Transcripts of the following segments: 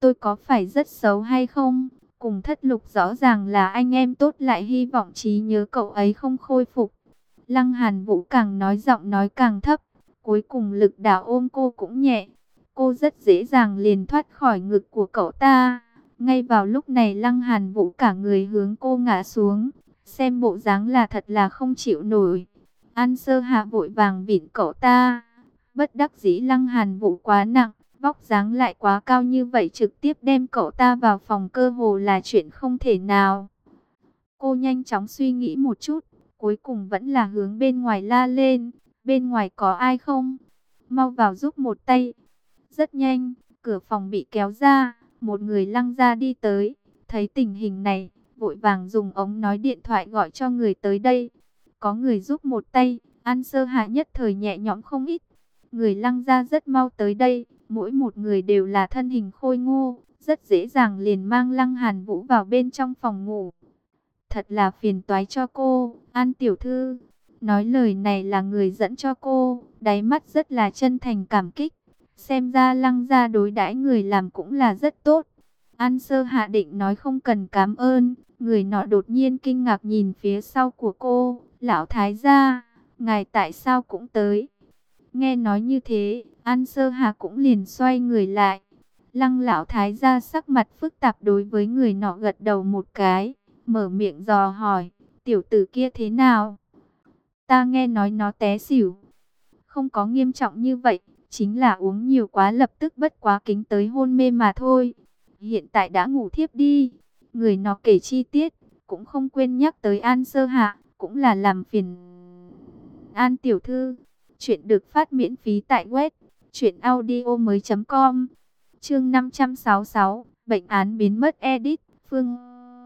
tôi có phải rất xấu hay không? Cùng Thất Lục rõ ràng là anh em tốt, lại hy vọng trí nhớ cậu ấy không khôi phục. Lăng Hàn Vũ càng nói giọng nói càng thấp, cuối cùng lực đạo ôm cô cũng nhẹ. Cô rất dễ dàng liền thoát khỏi ngực của cậu ta. Ngay vào lúc này Lăng Hàn Vũ cả người hướng cô ngã xuống, xem bộ dáng là thật là không chịu nổi. An Sơ Hạ vội vàng vịn cậu ta. Bất đắc dĩ Lăng Hàn Vũ quá nặng, vóc dáng lại quá cao như vậy, trực tiếp đem cậu ta vào phòng cơ hồ là chuyện không thể nào. Cô nhanh chóng suy nghĩ một chút, cuối cùng vẫn là hướng bên ngoài la lên. Bên ngoài có ai không? Mau vào giúp một tay. Rất nhanh, cửa phòng bị kéo ra, một người Lăng gia đi tới. Thấy tình hình này, vội vàng dùng ống nói điện thoại gọi cho người tới đây. Có người giúp một tay, An Sơ Hạ nhất thời nhẹ nhõm không ít. Người Lăng gia rất mau tới đây, mỗi một người đều là thân hình khôi ngô, rất dễ dàng liền mang Lăng Hàn Vũ vào bên trong phòng ngủ. Thật là phiền toái cho cô, An tiểu thư. Nói lời này là người dẫn cho cô, đáy mắt rất là chân thành cảm kích. Xem ra Lăng gia đối đãi người làm cũng là rất tốt. An Sơ Hạ định nói không cần cảm ơn, người nọ đột nhiên kinh ngạc nhìn phía sau của cô. Lão thái gia, ngài tại sao cũng tới? Nghe nói như thế, An Sơ Hạ cũng liền xoay người lại. Lăng lão thái gia sắc mặt phức tạp đối với người nọ gật đầu một cái, mở miệng dò hỏi, tiểu tử kia thế nào? Ta nghe nói nó té xỉu. Không có nghiêm trọng như vậy, chính là uống nhiều quá lập tức bất quá kính tới hôn mê mà thôi. Hiện tại đã ngủ thiếp đi. Người nó kể chi tiết, cũng không quên nhắc tới An Sơ Hạ, cũng là làm phiền An tiểu thư. Chuyện được phát miễn phí tại web truyệnaudiomoi.com. Chương 566, bệnh án biến mất edit. Phương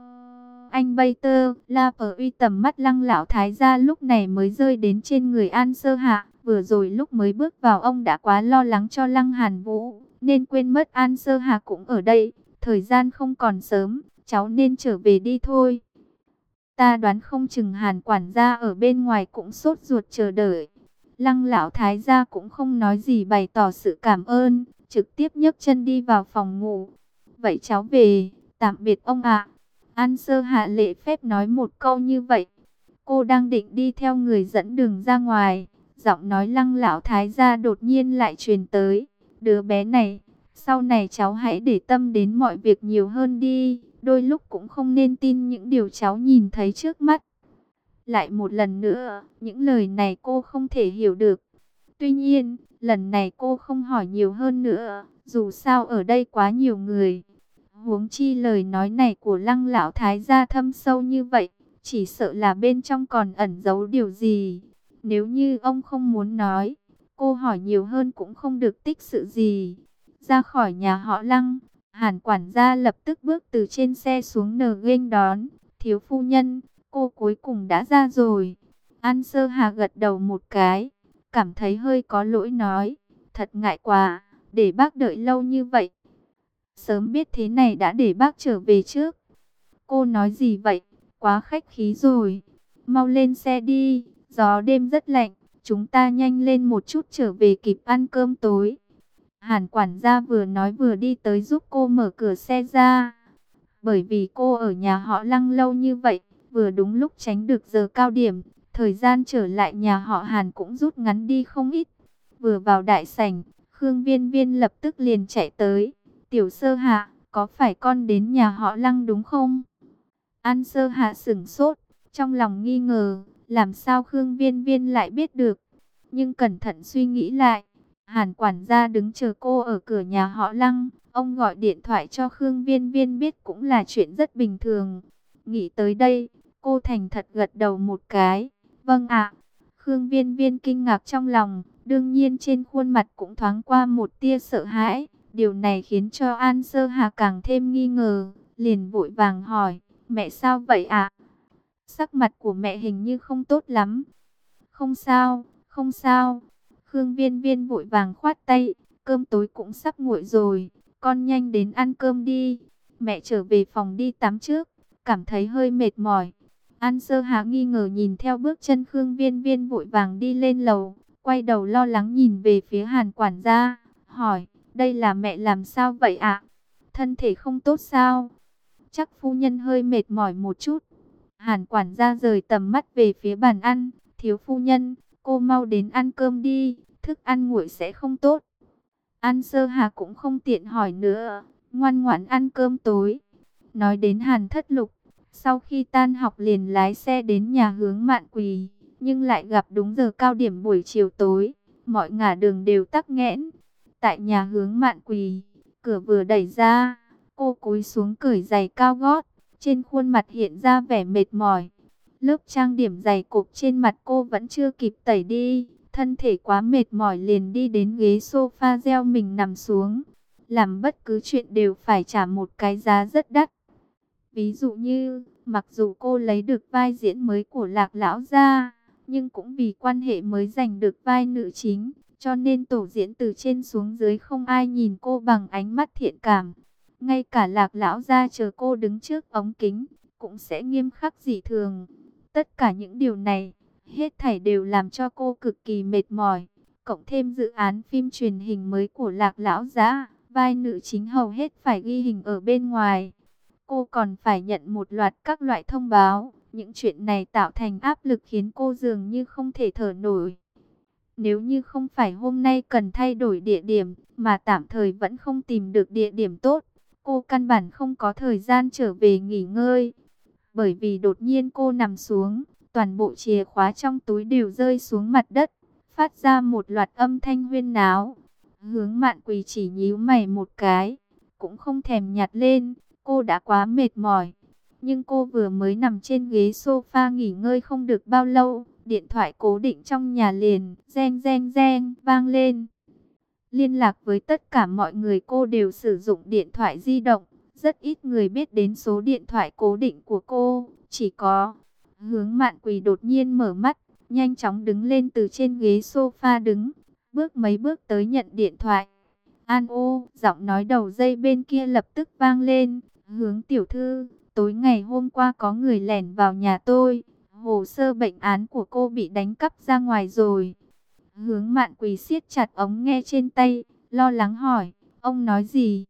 Anh Bay Tơ, La Phở Uy tầm mắt Lăng lão thái gia lúc này mới rơi đến trên người An Sơ Hạ. Vừa rồi lúc mới bước vào ông đã quá lo lắng cho Lăng Hàn Vũ, nên quên mất An Sơ Hạ cũng ở đây. Thời gian không còn sớm, cháu nên trở về đi thôi. Ta đoán không chừng Hàn quản gia ở bên ngoài cũng sốt ruột chờ đợi. Lăng lão thái gia cũng không nói gì bày tỏ sự cảm ơn, trực tiếp nhấc chân đi vào phòng ngủ. Vậy cháu về, tạm biệt ông ạ. An Sơ Hạ lễ phép nói một câu như vậy. Cô đang định đi theo người dẫn đường ra ngoài, giọng nói Lăng lão thái gia đột nhiên lại truyền tới. Đứa bé này, sau này cháu hãy để tâm đến mọi việc nhiều hơn đi. Đôi lúc cũng không nên tin những điều cháu nhìn thấy trước mắt. Lại một lần nữa, những lời này cô không thể hiểu được. Tuy nhiên, lần này cô không hỏi nhiều hơn nữa, dù sao ở đây quá nhiều người. Huống chi lời nói này của Lăng lão thái gia thâm sâu như vậy, chỉ sợ là bên trong còn ẩn giấu điều gì. Nếu như ông không muốn nói, cô hỏi nhiều hơn cũng không được tích sự gì. Ra khỏi nhà họ Lăng, Hàn quản gia lập tức bước từ trên xe xuống nghênh đón. Thiếu phu nhân, cô cuối cùng đã ra rồi. An Sơ Hà gật đầu một cái, cảm thấy hơi có lỗi nói, thật ngại quá, để bác đợi lâu như vậy. Sớm biết thế này đã để bác trở về trước. Cô nói gì vậy, quá khách khí rồi. Mau lên xe đi, gió đêm rất lạnh, chúng ta nhanh lên một chút trở về kịp ăn cơm tối. Hàn quản gia vừa nói vừa đi tới giúp cô mở cửa xe ra. Bởi vì cô ở nhà họ Lăng lâu như vậy, vừa đúng lúc tránh được giờ cao điểm, thời gian trở lại nhà họ Hàn cũng rút ngắn đi không ít. Vừa vào đại sảnh, Khương Viên Viên lập tức liền chạy tới. Tiểu Sơ Hạ, có phải con đến nhà họ Lăng đúng không? An Sơ Hạ sửng sốt, trong lòng nghi ngờ, làm sao Khương Viên Viên lại biết được. Nhưng cẩn thận suy nghĩ lại, Hàn quản gia đứng chờ cô ở cửa nhà họ Lăng. Ông gọi điện thoại cho Khương Viên Viên biết cũng là chuyện rất bình thường. Nghĩ tới đây, cô thành thật gật đầu một cái. Vâng ạ. Khương Viên Viên kinh ngạc trong lòng, đương nhiên trên khuôn mặt cũng thoáng qua một tia sợ hãi. Điều này khiến cho An Sơ Hà càng thêm nghi ngờ, liền vội vàng hỏi, mẹ sao vậy ạ? Sắc mặt của mẹ hình như không tốt lắm. Không sao, không sao. Khương Viên Viên vội vàng khoát tay, cơm tối cũng sắp nguội rồi, con nhanh đến ăn cơm đi. Mẹ trở về phòng đi tắm trước, cảm thấy hơi mệt mỏi. An Sơ Hà nghi ngờ nhìn theo bước chân Khương Viên Viên vội vàng đi lên lầu, quay đầu lo lắng nhìn về phía Hàn quản gia, hỏi, đây là mẹ làm sao vậy ạ? thân thể không tốt sao? Chắc phu nhân hơi mệt mỏi một chút. Hàn quản gia rời tầm mắt về phía bàn ăn. Thiếu phu nhân, cô mau đến ăn cơm đi, thức ăn nguội sẽ không tốt. An Sơ Hà cũng không tiện hỏi nữa, ngoan ngoãn ăn cơm tối. Nói đến Hàn Thất Lục, sau khi tan học liền lái xe đến nhà Hướng Mạn Quỳ, nhưng lại gặp đúng giờ cao điểm buổi chiều tối, mọi ngả đường đều tắc nghẽn. Tại nhà Hướng Mạn Quỳ, cửa vừa đẩy ra, cô cúi xuống cởi giày cao gót, trên khuôn mặt hiện ra vẻ mệt mỏi. Lớp trang điểm dày cộp trên mặt cô vẫn chưa kịp tẩy đi, thân thể quá mệt mỏi liền đi đến ghế sofa gieo mình nằm xuống. Làm bất cứ chuyện đều phải trả một cái giá rất đắt. Ví dụ như, mặc dù cô lấy được vai diễn mới của Lạc Lão gia, nhưng cũng vì quan hệ mới giành được vai nữ chính, cho nên tổ diễn từ trên xuống dưới không ai nhìn cô bằng ánh mắt thiện cảm. Ngay cả Lạc Lão gia chờ cô đứng trước ống kính, cũng sẽ nghiêm khắc dị thường. Tất cả những điều này, hết thảy đều làm cho cô cực kỳ mệt mỏi. Cộng thêm dự án phim truyền hình mới của Lạc Lão gia, vai nữ chính hầu hết phải ghi hình ở bên ngoài. Cô còn phải nhận một loạt các loại thông báo. Những chuyện này tạo thành áp lực khiến cô dường như không thể thở nổi. Nếu như không phải hôm nay cần thay đổi địa điểm, mà tạm thời vẫn không tìm được địa điểm tốt, cô căn bản không có thời gian trở về nghỉ ngơi. Bởi vì đột nhiên cô nằm xuống, toàn bộ chìa khóa trong túi đều rơi xuống mặt đất, phát ra một loạt âm thanh huyên náo. Hướng Mạn Quỳ chỉ nhíu mày một cái, cũng không thèm nhặt lên, cô đã quá mệt mỏi. Nhưng cô vừa mới nằm trên ghế sofa nghỉ ngơi không được bao lâu, điện thoại cố định trong nhà liền reng reng reng vang lên. Liên lạc với tất cả mọi người cô đều sử dụng điện thoại di động, rất ít người biết đến số điện thoại cố định của cô, chỉ có Hướng Mạn Quỳ đột nhiên mở mắt, nhanh chóng đứng lên từ trên ghế sofa đứng, bước mấy bước tới nhận điện thoại. An ô, giọng nói đầu dây bên kia lập tức vang lên, Hướng tiểu thư, tối ngày hôm qua có người lẻn vào nhà tôi, hồ sơ bệnh án của cô bị đánh cắp ra ngoài rồi. Hướng Mạn Quỳ siết chặt ống nghe trên tay, lo lắng hỏi, ông nói gì?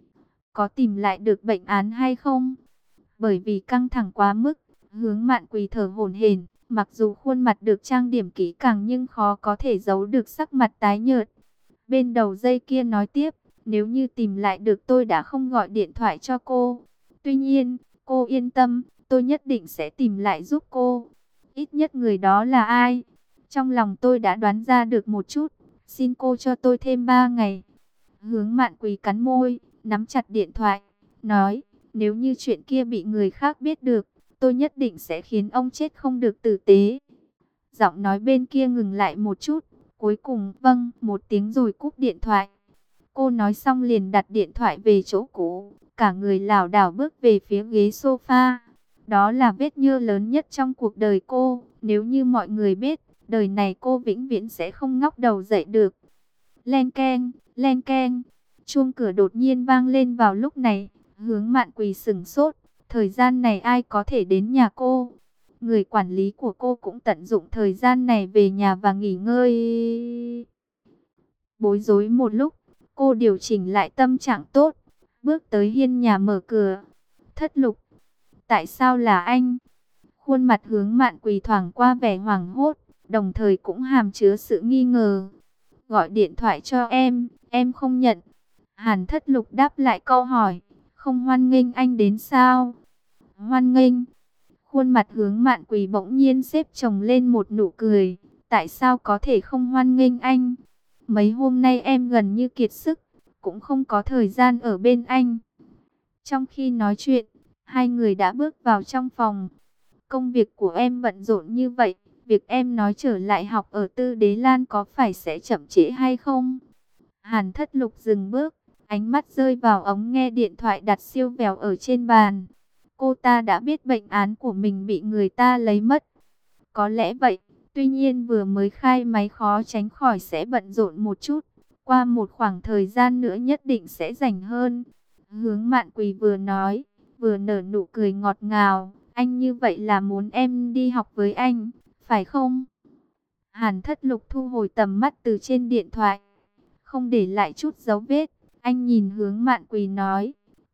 Có tìm lại được bệnh án hay không? Bởi vì căng thẳng quá mức, Hướng Mạn Quỳ thở hổn hển, mặc dù khuôn mặt được trang điểm kỹ càng nhưng khó có thể giấu được sắc mặt tái nhợt. Bên đầu dây kia nói tiếp, nếu như tìm lại được tôi đã không gọi điện thoại cho cô. Tuy nhiên, cô yên tâm, tôi nhất định sẽ tìm lại giúp cô. Ít nhất người đó là ai? Trong lòng tôi đã đoán ra được một chút, xin cô cho tôi thêm 3 ngày. Hướng Mạn Quỳ cắn môi, nắm chặt điện thoại, nói, nếu như chuyện kia bị người khác biết được, tôi nhất định sẽ khiến ông chết không được tử tế. Giọng nói bên kia ngừng lại một chút, cuối cùng vâng một tiếng rồi cúp điện thoại. Cô nói xong liền đặt điện thoại về chỗ cũ, cả người lảo đảo bước về phía ghế sofa. Đó là vết nhơ lớn nhất trong cuộc đời cô, nếu như mọi người biết, đời này cô vĩnh viễn sẽ không ngóc đầu dậy được. Len keng, len keng, chuông cửa đột nhiên vang lên vào lúc này, Hướng Mạn Quỳ sững sốt, thời gian này ai có thể đến nhà cô? Người quản lý của cô cũng tận dụng thời gian này về nhà và nghỉ ngơi. Bối rối một lúc, cô điều chỉnh lại tâm trạng tốt, bước tới hiên nhà mở cửa. Thất Lục, tại sao là anh? Khuôn mặt Hướng Mạn Quỳ thoáng qua vẻ hoảng hốt, đồng thời cũng hàm chứa sự nghi ngờ. Gọi điện thoại cho em không nhận. Hàn Thất Lục đáp lại câu hỏi, không hoan nghênh anh đến sao? Hoan nghênh. Khuôn mặt Hướng Mạn Quỳ bỗng nhiên xếp chồng lên một nụ cười. Tại sao có thể không hoan nghênh anh? Mấy hôm nay em gần như kiệt sức, cũng không có thời gian ở bên anh. Trong khi nói chuyện, hai người đã bước vào trong phòng. Công việc của em bận rộn như vậy, việc em nói trở lại học ở Tư Đế Lan có phải sẽ chậm trễ hay không? Hàn Thất Lục dừng bước, ánh mắt rơi vào ống nghe điện thoại đặt siêu vẹo ở trên bàn. Cô ta đã biết bệnh án của mình bị người ta lấy mất. Có lẽ vậy, tuy nhiên vừa mới khai máy khó tránh khỏi sẽ bận rộn một chút. Qua một khoảng thời gian nữa nhất định sẽ rảnh hơn. Hướng Mạn Quỳ vừa nói, vừa nở nụ cười ngọt ngào. Anh như vậy là muốn em đi học với anh, phải không? Hàn Thất Lục thu hồi tầm mắt từ trên điện thoại, không để lại chút dấu vết. Anh nhìn Hướng Mạn Quỳ nói,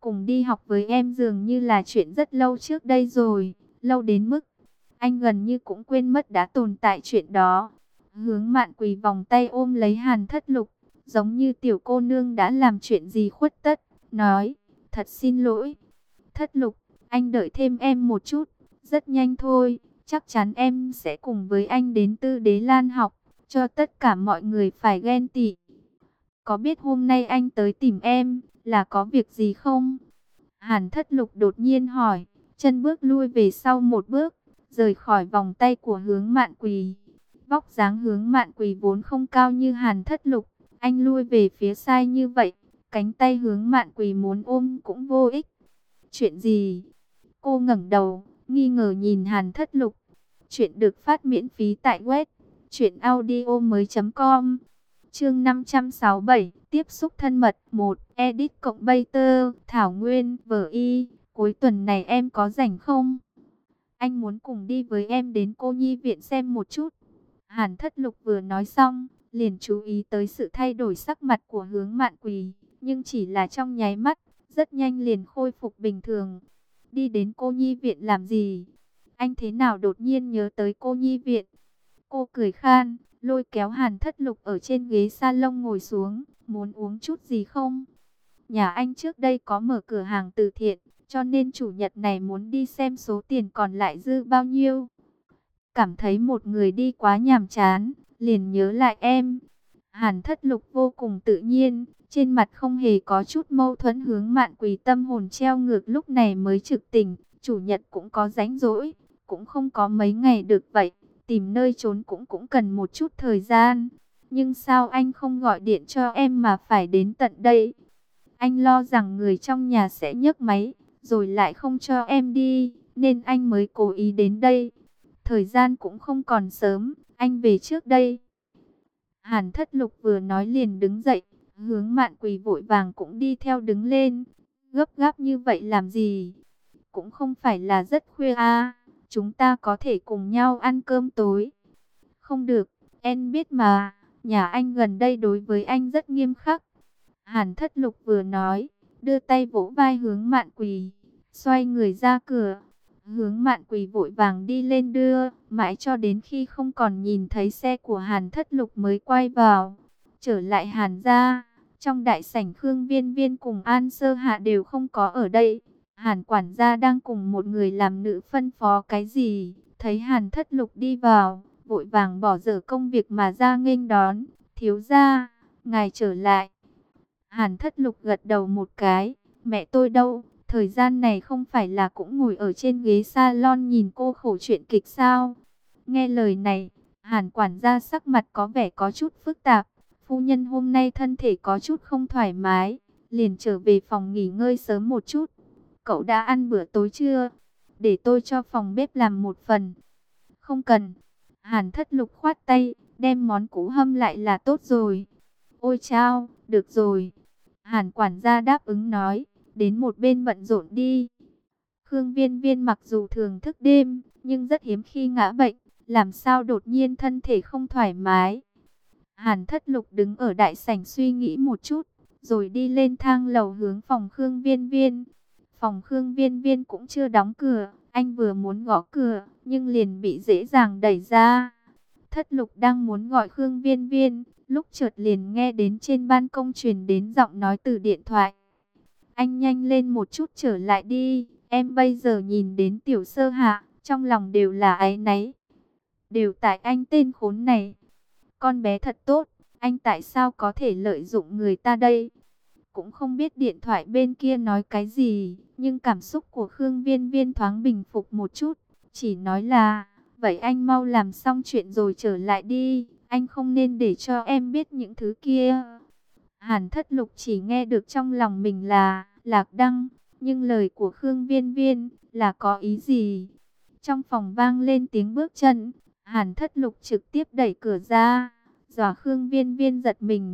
cùng đi học với em dường như là chuyện rất lâu trước đây rồi, lâu đến mức anh gần như cũng quên mất đã tồn tại chuyện đó. Hướng Mạn Quỳ vòng tay ôm lấy Hàn Thất Lục, giống như tiểu cô nương đã làm chuyện gì khuất tất, nói, thật xin lỗi. Thất Lục, anh đợi thêm em một chút, rất nhanh thôi, chắc chắn em sẽ cùng với anh đến Tư Đế Lan học, cho tất cả mọi người phải ghen tị. Có biết hôm nay anh tới tìm em, là có việc gì không? Hàn Thất Lục đột nhiên hỏi, chân bước lui về sau một bước, rời khỏi vòng tay của Hướng Mạn Quỳ. Vóc dáng Hướng Mạn Quỳ vốn không cao như Hàn Thất Lục, anh lui về phía sai như vậy, cánh tay Hướng Mạn Quỳ muốn ôm cũng vô ích. Chuyện gì? Cô ngẩng đầu, nghi ngờ nhìn Hàn Thất Lục. Chuyện được phát miễn phí tại web truyệnaudiomoi.com. Chương 567, tiếp xúc thân mật 1, edit cộng Bater, Thảo Nguyên, V.I. Cuối tuần này em có rảnh không? Anh muốn cùng đi với em đến cô nhi viện xem một chút. Hàn Thất Lục vừa nói xong, liền chú ý tới sự thay đổi sắc mặt của Hướng Mạn Quỳ, nhưng chỉ là trong nháy mắt, rất nhanh liền khôi phục bình thường. Đi đến cô nhi viện làm gì? Anh thế nào đột nhiên nhớ tới cô nhi viện? Cô cười khan, lôi kéo Hàn Thất Lục ở trên ghế salon ngồi xuống, muốn uống chút gì không? Nhà anh trước đây có mở cửa hàng từ thiện, cho nên chủ nhật này muốn đi xem số tiền còn lại dư bao nhiêu. Cảm thấy một người đi quá nhàm chán, liền nhớ lại em. Hàn Thất Lục vô cùng tự nhiên, trên mặt không hề có chút mâu thuẫn. Hướng Mạn Quỳ tâm hồn treo ngược lúc này mới trực tỉnh, chủ nhật cũng có rảnh rỗi, cũng không có mấy ngày được vậy, tìm nơi trốn cũng cần một chút thời gian. Nhưng sao anh không gọi điện cho em mà phải đến tận đây? Anh lo rằng người trong nhà sẽ nhấc máy, rồi lại không cho em đi, nên anh mới cố ý đến đây. Thời gian cũng không còn sớm, anh về trước đây. Hàn Thất Lục vừa nói liền đứng dậy, Hướng Mạn Quỳ vội vàng cũng đi theo đứng lên. Gấp gáp như vậy làm gì? Cũng không phải là rất khuya à, chúng ta có thể cùng nhau ăn cơm tối. Không được, em biết mà, nhà anh gần đây đối với anh rất nghiêm khắc. Hàn Thất Lục vừa nói, đưa tay vỗ vai Hướng Mạn Quỳ, xoay người ra cửa. Hướng Mạn Quỳ vội vàng đi lên đưa, mãi cho đến khi không còn nhìn thấy xe của Hàn Thất Lục mới quay vào. Trở lại Hàn gia, trong đại sảnh Khương Viên Viên cùng An Sơ Hạ đều không có ở đây. Hàn quản gia đang cùng một người làm nữ phân phó cái gì, thấy Hàn Thất Lục đi vào, vội vàng bỏ dở công việc mà ra nghênh đón. Thiếu gia, ngài trở lại. Hàn Thất Lục gật đầu một cái, mẹ tôi đâu? Thời gian này không phải là cũng ngồi ở trên ghế salon nhìn cô khổ chuyện kịch sao? Nghe lời này, Hàn quản gia sắc mặt có vẻ có chút phức tạp. Phu nhân hôm nay thân thể có chút không thoải mái, liền trở về phòng nghỉ ngơi sớm một chút. Cậu đã ăn bữa tối chưa? Để tôi cho phòng bếp làm một phần. Không cần. Hàn Thất Lục khoát tay, đem món cũ hâm lại là tốt rồi. Ôi chao, được rồi. Hàn quản gia đáp ứng nói, đến một bên bận rộn đi. Khương Viên Viên mặc dù thường thức đêm, nhưng rất hiếm khi ngã bệnh, làm sao đột nhiên thân thể không thoải mái. Hàn Thất Lục đứng ở đại sảnh suy nghĩ một chút, rồi đi lên thang lầu hướng phòng Khương Viên Viên. Phòng Khương Viên Viên cũng chưa đóng cửa, anh vừa muốn gõ cửa, nhưng liền bị dễ dàng đẩy ra. Thất Lục đang muốn gọi Khương Viên Viên, lúc chợt liền nghe đến trên ban công truyền đến giọng nói từ điện thoại. Anh nhanh lên một chút trở lại đi, em bây giờ nhìn đến Tiểu Sơ Hạ, trong lòng đều là áy náy. Đều tại anh tên khốn này. Con bé thật tốt, anh tại sao có thể lợi dụng người ta đây? Cũng không biết điện thoại bên kia nói cái gì, nhưng cảm xúc của Khương Viên Viên thoáng bình phục một chút. Chỉ nói là, vậy anh mau làm xong chuyện rồi trở lại đi, anh không nên để cho em biết những thứ kia. Hàn Thất Lục chỉ nghe được trong lòng mình là Lạc Đăng, nhưng lời của Khương Viên Viên là có ý gì? Trong phòng vang lên tiếng bước chân, Hàn Thất Lục trực tiếp đẩy cửa ra, dọa Khương Viên Viên giật mình.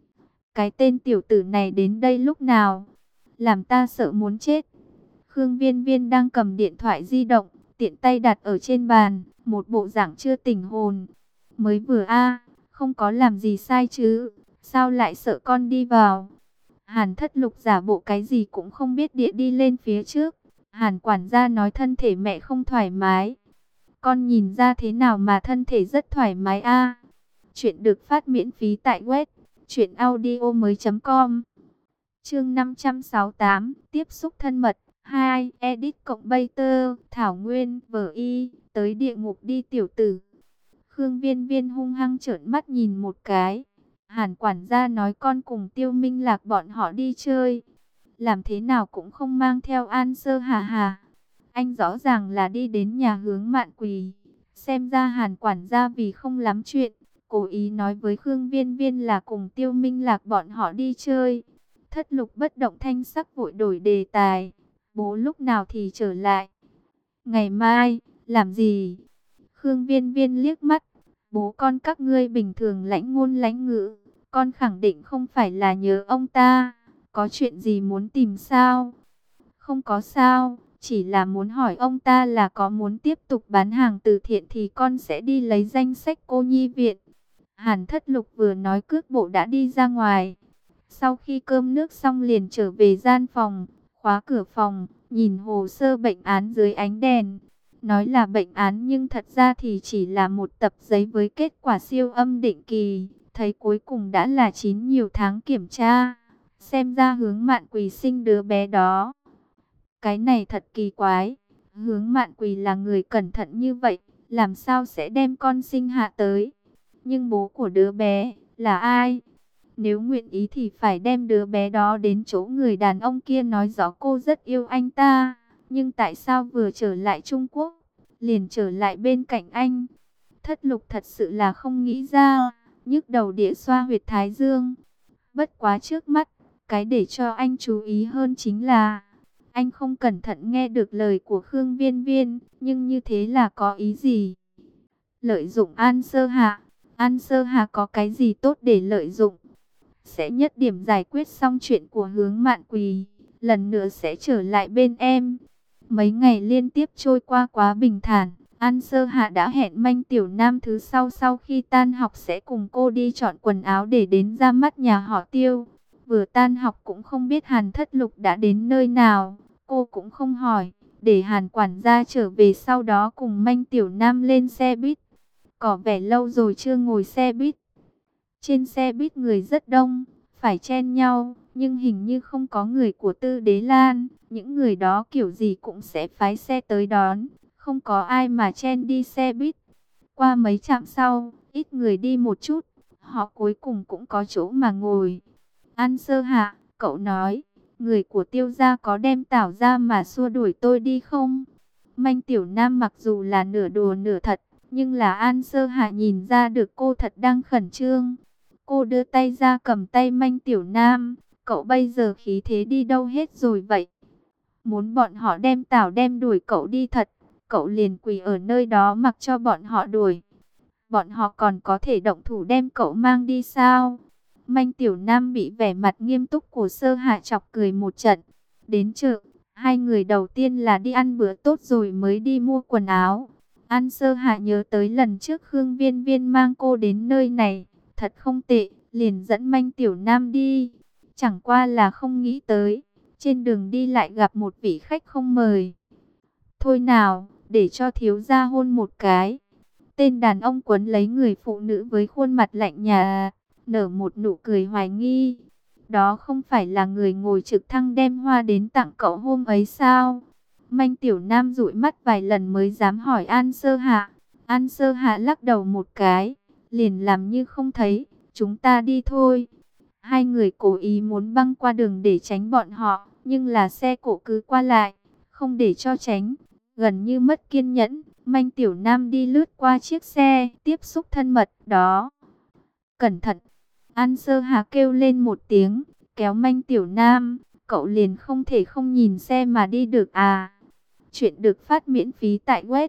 Cái tên tiểu tử này đến đây lúc nào? Làm ta sợ muốn chết. Khương Viên Viên đang cầm điện thoại di động, tiện tay đặt ở trên bàn, một bộ dạng chưa tỉnh hồn. Mới vừa không có làm gì sai chứ, sao lại sợ con đi vào? Hàn Thất Lục giả bộ cái gì cũng không biết địa đi lên phía trước. Hàn quản gia nói thân thể mẹ không thoải mái. Con nhìn ra thế nào mà thân thể rất thoải mái a? Chuyện được phát miễn phí tại web truyệnaudiomoi.com. Chương 568, tiếp xúc thân mật 2, edit cộng Bater, Thảo Nguyên, vở y, tới địa ngục đi tiểu tử. Khương Viên Viên hung hăng trợn mắt nhìn một cái. Hàn quản gia nói con cùng Tiêu Minh Lạc bọn họ đi chơi, làm thế nào cũng không mang theo An Sơ Hà Hà. Anh rõ ràng là đi đến nhà Hướng Mạn Quỳ. Xem ra Hàn quản gia vì không lắm chuyện, cố ý nói với Khương Viên Viên là cùng Tiêu Minh Lạc bọn họ đi chơi. Thất Lục bất động thanh sắc vội đổi đề tài. Bố lúc nào thì trở lại? Ngày mai, làm gì? Khương Viên Viên liếc mắt. Bố con các ngươi bình thường lãnh ngôn lãnh ngữ, con khẳng định không phải là nhớ ông ta. Có chuyện gì muốn tìm sao? Không có sao, chỉ là muốn hỏi ông ta là có muốn tiếp tục bán hàng từ thiện thì con sẽ đi lấy danh sách cô nhi viện. Hàn Thất Lục vừa nói cước bộ đã đi ra ngoài. Sau khi cơm nước xong liền trở về gian phòng, khóa cửa phòng, nhìn hồ sơ bệnh án dưới ánh đèn. Nói là bệnh án nhưng thật ra thì chỉ là một tập giấy với kết quả siêu âm định kỳ. Thấy cuối cùng đã là 9 nhiều tháng kiểm tra. Xem ra Hướng Mạn Quỳ sinh đứa bé đó. Cái này thật kỳ quái. Hướng Mạn Quỳ là người cẩn thận như vậy, làm sao sẽ đem con sinh hạ tới? Nhưng bố của đứa bé là ai? Nếu nguyện ý thì phải đem đứa bé đó đến chỗ người đàn ông kia nói rõ cô rất yêu anh ta. Nhưng tại sao vừa trở lại Trung Quốc, liền trở lại bên cạnh anh? Thất Lục thật sự là không nghĩ ra, nhức đầu đĩa xoa huyệt thái dương. Bất quá trước mắt, cái để cho anh chú ý hơn chính là anh không cẩn thận nghe được lời của Khương Viên Viên, nhưng như thế là có ý gì? Lợi dụng An Sơ Hạ. An Sơ Hạ có cái gì tốt để lợi dụng? Sẽ nhất điểm giải quyết xong chuyện của Hướng Mạn Quỳ, lần nữa sẽ trở lại bên em. Mấy ngày liên tiếp trôi qua quá bình thản. An Sơ Hạ đã hẹn Manh Tiểu Nam thứ sau khi tan học sẽ cùng cô đi chọn quần áo để đến ra mắt nhà họ Tiêu. Vừa tan học cũng không biết Hàn Thất Lục đã đến nơi nào, cô cũng không hỏi, để Hàn quản gia trở về sau đó cùng Manh Tiểu Nam lên xe buýt. Có vẻ lâu rồi chưa ngồi xe buýt. Trên xe buýt người rất đông, phải chen nhau, nhưng hình như không có người của Tư Đế Lan. Những người đó kiểu gì cũng sẽ phái xe tới đón, không có ai mà chen đi xe buýt. Qua mấy trạm sau, ít người đi một chút, họ cuối cùng cũng có chỗ mà ngồi. An Sơ Hạ, cậu nói, người của Tiêu gia có đem Tảo ra mà xua đuổi tôi đi không? Manh Tiểu Nam mặc dù là nửa đùa nửa thật, nhưng là An Sơ Hạ nhìn ra được cô thật đang khẩn trương. Cô đưa tay ra cầm tay Manh Tiểu Nam, cậu bây giờ khí thế đi đâu hết rồi vậy? Muốn bọn họ đem Tảo đem đuổi cậu đi thật, cậu liền quỳ ở nơi đó mặc cho bọn họ đuổi. Bọn họ còn có thể động thủ đem cậu mang đi sao? Manh Tiểu Nam bị vẻ mặt nghiêm túc của Sơ Hạ chọc cười một trận. Đến chợ, hai người đầu tiên là đi ăn bữa tốt rồi mới đi mua quần áo. An Sơ Hạ nhớ tới lần trước Khương Viên Viên mang cô đến nơi này, thật không tệ, liền dẫn Manh Tiểu Nam đi. Chẳng qua là không nghĩ tới, trên đường đi lại gặp một vị khách không mời. Thôi nào, để cho thiếu gia hôn một cái. Tên đàn ông quấn lấy người phụ nữ với khuôn mặt lạnh nhà, nở một nụ cười hoài nghi. Đó không phải là người ngồi trực thăng đem hoa đến tặng cậu hôm ấy sao? Manh Tiểu Nam dụi mắt vài lần mới dám hỏi An Sơ Hạ. An Sơ Hạ lắc đầu một cái, liền làm như không thấy. Chúng ta đi thôi. Hai người cố ý muốn băng qua đường để tránh bọn họ, nhưng là xe cộ cứ qua lại, không để cho tránh. Gần như mất kiên nhẫn, Manh Tiểu Nam đi lướt qua chiếc xe, tiếp xúc thân mật đó. Cẩn thận! An Sơ Hà kêu lên một tiếng, kéo Manh Tiểu Nam, cậu liền không thể không nhìn xe mà đi được à. Chuyện được phát miễn phí tại web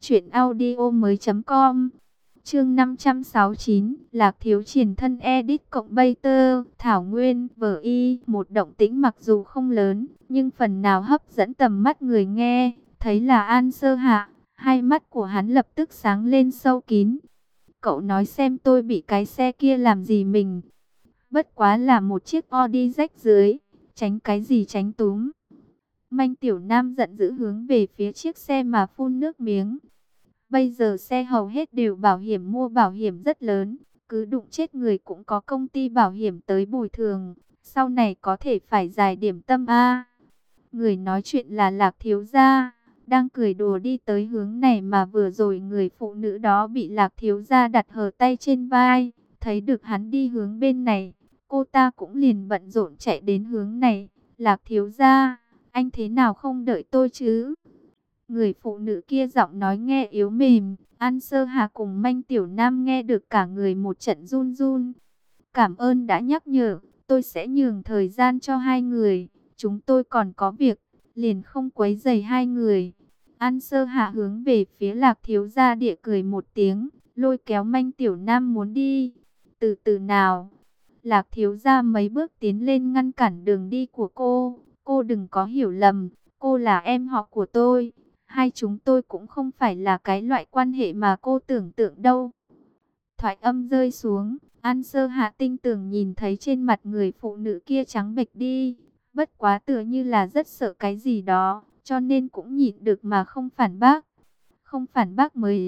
truyệnaudiomoi.com. Chương 569, Lạc Thiếu Triển thân edit cộng Bater, Thảo Nguyên, vở y, một động tĩnh mặc dù không lớn, nhưng phần nào hấp dẫn tầm mắt người nghe. Thấy là An Sơ Hạ, hai mắt của hắn lập tức sáng lên sâu kín. Cậu nói xem tôi bị cái xe kia làm gì mình? Bất quá là một chiếc Audi rách dưới, tránh cái gì tránh túm. Manh Tiểu Nam giận dữ hướng về phía chiếc xe mà phun nước miếng. Bây giờ xe hầu hết đều bảo hiểm, mua bảo hiểm rất lớn, cứ đụng chết người cũng có công ty bảo hiểm tới bồi thường. Sau này có thể phải giải điểm tâm a. Người nói chuyện là Lạc thiếu gia, đang cười đùa đi tới hướng này mà vừa rồi người phụ nữ đó bị Lạc thiếu gia đặt hờ tay trên vai, thấy được hắn đi hướng bên này, cô ta cũng liền bận rộn chạy đến hướng này. Lạc thiếu gia, anh thế nào không đợi tôi chứ? Người phụ nữ kia giọng nói nghe yếu mềm, An Sơ Hà cùng Manh Tiểu Nam nghe được cả người một trận run run. Cảm ơn đã nhắc nhở, tôi sẽ nhường thời gian cho hai người, chúng tôi còn có việc, liền không quấy rầy hai người. An Sơ Hạ hướng về phía Lạc thiếu gia địa cười một tiếng, lôi kéo Manh Tiểu Nam muốn đi. Từ từ nào. Lạc thiếu gia mấy bước tiến lên ngăn cản đường đi của cô đừng có hiểu lầm, cô là em họ của tôi. Hai chúng tôi cũng không phải là cái loại quan hệ mà cô tưởng tượng đâu. Thoại âm rơi xuống, An Sơ Hạ tinh tường nhìn thấy trên mặt người phụ nữ kia trắng bệch đi. Bất quá tựa như là rất sợ cái gì đó, cho nên cũng nhịn được mà không phản bác. Không phản bác mới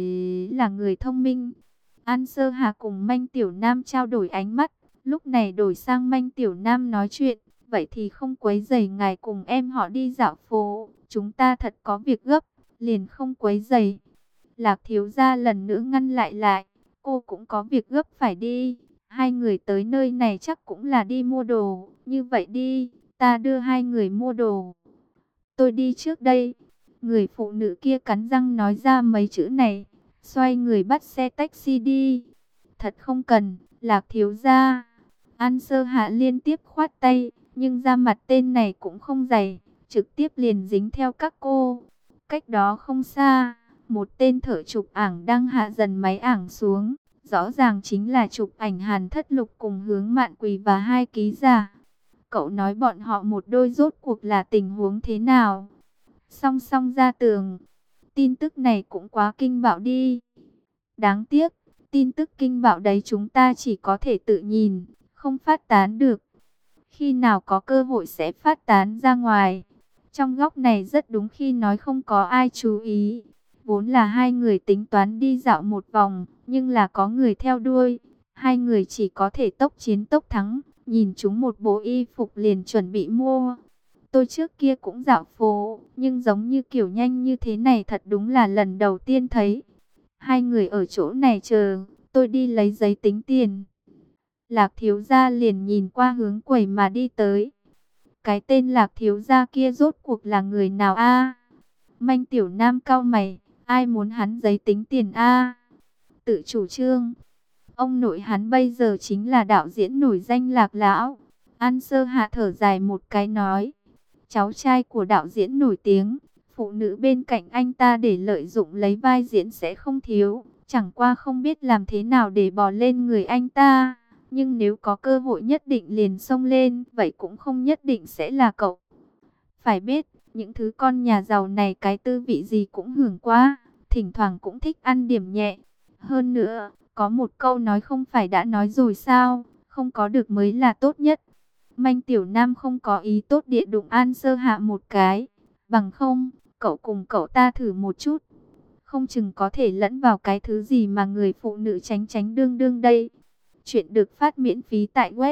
là người thông minh. An Sơ Hà cùng Manh Tiểu Nam trao đổi ánh mắt, lúc này đổi sang Manh Tiểu Nam nói chuyện. Vậy thì không quấy rầy ngài cùng em họ đi dạo phố, chúng ta thật có việc gấp, liền không quấy rầy. Lạc thiếu gia lần nữa ngăn lại, cô cũng có việc gấp phải đi. Hai người tới nơi này chắc cũng là đi mua đồ, như vậy đi, ta đưa hai người mua đồ. Tôi đi trước đây. Người phụ nữ kia cắn răng nói ra mấy chữ này, xoay người bắt xe taxi đi. Thật không cần, Lạc thiếu gia. An Sơ Hạ liên tiếp khoát tay, nhưng da mặt tên này cũng không dày, trực tiếp liền dính theo các cô. Cách đó không xa, một tên thợ chụp ảnh đang hạ dần máy ảnh xuống. Rõ ràng chính là chụp ảnh Hàn Thất Lục cùng Hướng Mạn Quỳ và hai ký giả. Cậu nói bọn họ một đôi rốt cuộc là tình huống thế nào? Song song ra tường. Tin tức này cũng quá kinh bạo đi. Đáng tiếc, tin tức kinh bạo đấy chúng ta chỉ có thể tự nhìn, không phát tán được. Khi nào có cơ hội sẽ phát tán ra ngoài. Trong góc này rất đúng khi nói không có ai chú ý. Vốn là hai người tính toán đi dạo một vòng, nhưng là có người theo đuôi. Hai người chỉ có thể tốc chiến tốc thắng, nhìn chúng một bộ y phục liền chuẩn bị mua. Tôi trước kia cũng dạo phố, nhưng giống như kiểu nhanh như thế này thật đúng là lần đầu tiên thấy. Hai người ở chỗ này chờ, tôi đi lấy giấy tính tiền. Lạc thiếu gia liền nhìn qua hướng quầy mà đi tới. Cái tên Lạc thiếu gia kia rốt cuộc là người nào a? Manh Tiểu Nam cau mày, ai muốn hắn giấy tính tiền a? Tự chủ trương. Ông nội hắn bây giờ chính là đạo diễn nổi danh Lạc lão. An Sơ Hạ thở dài một cái nói, cháu trai của đạo diễn nổi tiếng, phụ nữ bên cạnh anh ta để lợi dụng lấy vai diễn sẽ không thiếu, chẳng qua không biết làm thế nào để bò lên người anh ta. Nhưng nếu có cơ hội nhất định liền xông lên, vậy cũng không nhất định sẽ là cậu. Phải biết, những thứ con nhà giàu này cái tư vị gì cũng hưởng quá, thỉnh thoảng cũng thích ăn điểm nhẹ. Hơn nữa, có một câu nói không phải đã nói rồi sao, không có được mới là tốt nhất. Manh Tiểu Nam không có ý tốt địa đụng An Sơ Hạ một cái. Bằng không, cậu cùng cậu ta thử một chút. Không chừng có thể lẫn vào cái thứ gì mà người phụ nữ tránh tránh đương đương đây. Chuyện được phát miễn phí tại web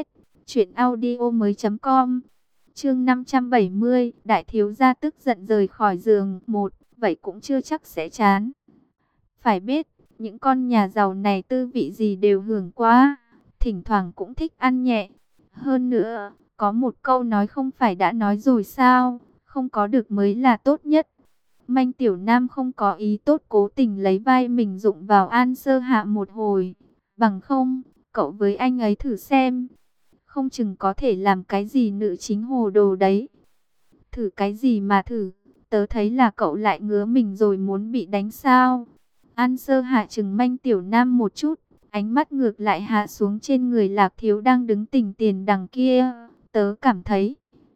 truyệnaudiomoi.com. Chương 570, đại thiếu gia tức giận rời khỏi giường. Vậy cũng chưa chắc sẽ chán. Phải biết, những con nhà giàu này tư vị gì đều hưởng quá, thỉnh thoảng cũng thích ăn nhẹ. Hơn nữa, có một câu nói không phải đã nói rồi sao, không có được mới là tốt nhất. Manh Tiểu Nam không có ý tốt cố tình lấy vai mình dụng vào An Sơ Hạ một hồi. Bằng không, cậu với anh ấy thử xem. Không chừng có thể làm cái gì nữ chính hồ đồ đấy. Thử cái gì mà thử, tớ thấy là cậu lại ngứa mình rồi muốn bị đánh sao. An Sơ Hạ trừng Manh Tiểu Nam một chút, ánh mắt ngược lại hạ xuống trên người Lạc thiếu đang đứng tỉnh tiền đằng kia. Tớ cảm thấy,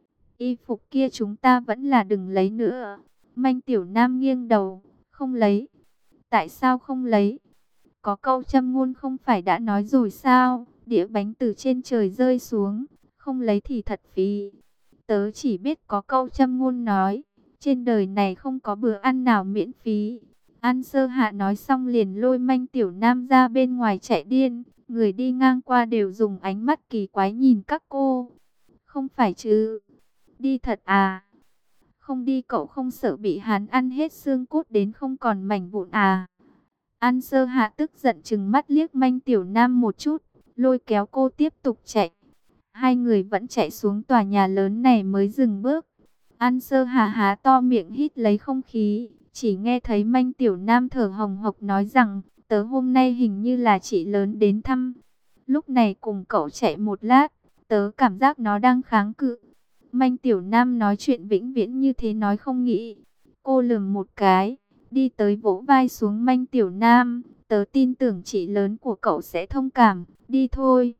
y phục kia chúng ta vẫn là đừng lấy nữa. Manh Tiểu Nam nghiêng đầu, không lấy. Tại sao không lấy? Có câu châm ngôn không phải đã nói rồi sao? đĩa bánh từ trên trời rơi xuống, không lấy thì thật phí. Tớ chỉ biết có câu châm ngôn nói, trên đời này không có bữa ăn nào miễn phí. An Sơ Hạ nói xong liền lôi Manh Tiểu Nam ra bên ngoài chạy điên. Người đi ngang qua đều dùng ánh mắt kỳ quái nhìn các cô. Không phải chứ? Đi thật à? Không đi cậu không sợ bị hắn ăn hết xương cốt đến không còn mảnh vụn à? An Sơ Hạ tức giận trừng mắt liếc Manh Tiểu Nam một chút, lôi kéo cô tiếp tục chạy. Hai người vẫn chạy xuống tòa nhà lớn này mới dừng bước. An Sơ Hạ há to miệng hít lấy không khí, chỉ nghe thấy Manh Tiểu Nam thở hồng hộc nói rằng, tớ hôm nay hình như là chị lớn đến thăm. Lúc này cùng cậu chạy một lát, tớ cảm giác nó đang kháng cự. Manh Tiểu Nam nói chuyện vĩnh viễn như thế nói không nghĩ. Cô lườm một cái, đi tới vỗ vai xuống Manh Tiểu Nam. Tớ tin tưởng chị lớn của cậu sẽ thông cảm, đi thôi.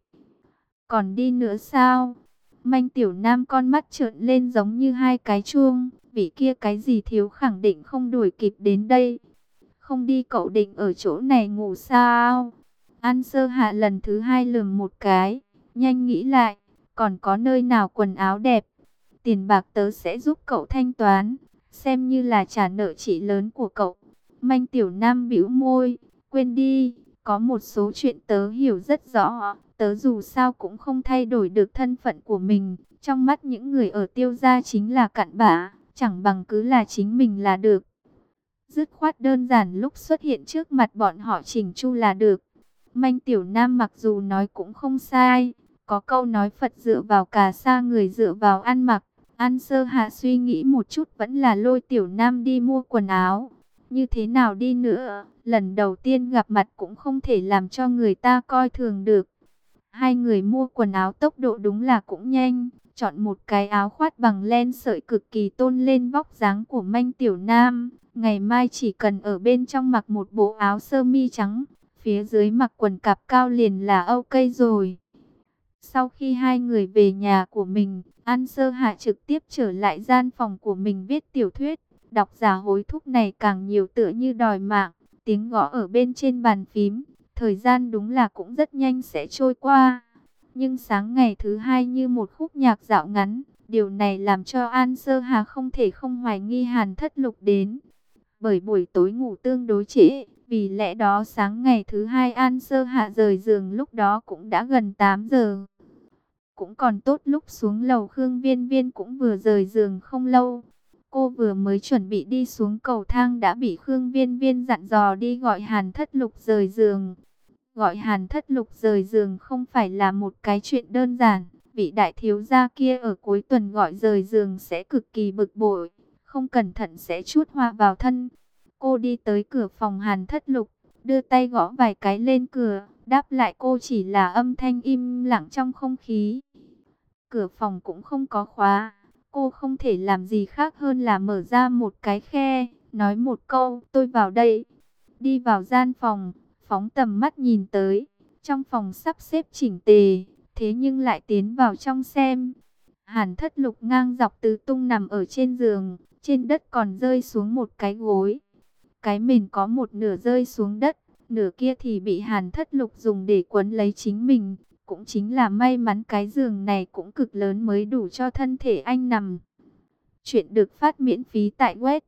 Còn đi nữa sao? Manh Tiểu Nam con mắt trợn lên giống như hai cái chuông. Vị kia cái gì thiếu khẳng định không đuổi kịp đến đây. Không đi cậu định ở chỗ này ngủ sao? An Sơ Hạ lần thứ hai lườm một cái. Nhanh nghĩ lại, còn có nơi nào quần áo đẹp. Tiền bạc tớ sẽ giúp cậu thanh toán, xem như là trả nợ chị lớn của cậu. Manh Tiểu Nam bĩu môi, quên đi, có một số chuyện tớ hiểu rất rõ. Tớ dù sao cũng không thay đổi được thân phận của mình. Trong mắt những người ở Tiêu gia chính là cặn bã, chẳng bằng cứ là chính mình là được. Dứt khoát đơn giản lúc xuất hiện trước mặt bọn họ chỉnh chu là được. Manh Tiểu Nam mặc dù nói cũng không sai. Có câu nói Phật dựa vào cà sa, người dựa vào ăn mặc. An Sơ Hạ suy nghĩ một chút vẫn là lôi Tiểu Nam đi mua quần áo. Như thế nào đi nữa, lần đầu tiên gặp mặt cũng không thể làm cho người ta coi thường được. Hai người mua quần áo tốc độ đúng là cũng nhanh. Chọn một cái áo khoác bằng len sợi cực kỳ tôn lên vóc dáng của Manh Tiểu Nam. Ngày mai chỉ cần ở bên trong mặc một bộ áo sơ mi trắng, phía dưới mặc quần cạp cao liền là ok rồi. Sau khi hai người về nhà của mình, An Sơ Hạ trực tiếp trở lại gian phòng của mình viết tiểu thuyết. Đọc giả hối thúc này càng nhiều tựa như đòi mạng, tiếng gõ ở bên trên bàn phím. Thời gian đúng là cũng rất nhanh sẽ trôi qua. Nhưng sáng ngày thứ hai như một khúc nhạc dạo ngắn, điều này làm cho An Sơ Hà không thể không hoài nghi Hàn Thất Lục đến. Bởi buổi tối ngủ tương đối trễ, vì lẽ đó sáng ngày thứ hai An Sơ Hạ rời giường lúc đó cũng đã gần 8 giờ. Cũng còn tốt lúc xuống lầu Khương Viên Viên cũng vừa rời giường không lâu. Cô vừa mới chuẩn bị đi xuống cầu thang đã bị Khương Viên Viên dặn dò đi gọi Hàn Thất Lục rời giường. Gọi Hàn Thất Lục rời giường không phải là một cái chuyện đơn giản. Vị đại thiếu gia kia ở cuối tuần gọi rời giường sẽ cực kỳ bực bội. Không cẩn thận sẽ chuốt hoa vào thân. Cô đi tới cửa phòng Hàn Thất Lục, đưa tay gõ vài cái lên cửa. Đáp lại cô chỉ là âm thanh im lặng trong không khí. Cửa phòng cũng không có khóa. Cô không thể làm gì khác hơn là mở ra một cái khe, nói một câu, tôi vào đây. Đi vào gian phòng, phóng tầm mắt nhìn tới. Trong phòng sắp xếp chỉnh tề, thế nhưng lại tiến vào trong xem. Hàn Thất Lục ngang dọc tứ tung nằm ở trên giường, trên đất còn rơi xuống một cái gối. Cái mền có một nửa rơi xuống đất, nửa kia thì bị Hàn Thất Lục dùng để quấn lấy chính mình. Cũng chính là may mắn cái giường này cũng cực lớn mới đủ cho thân thể anh nằm. Chuyện được phát miễn phí tại web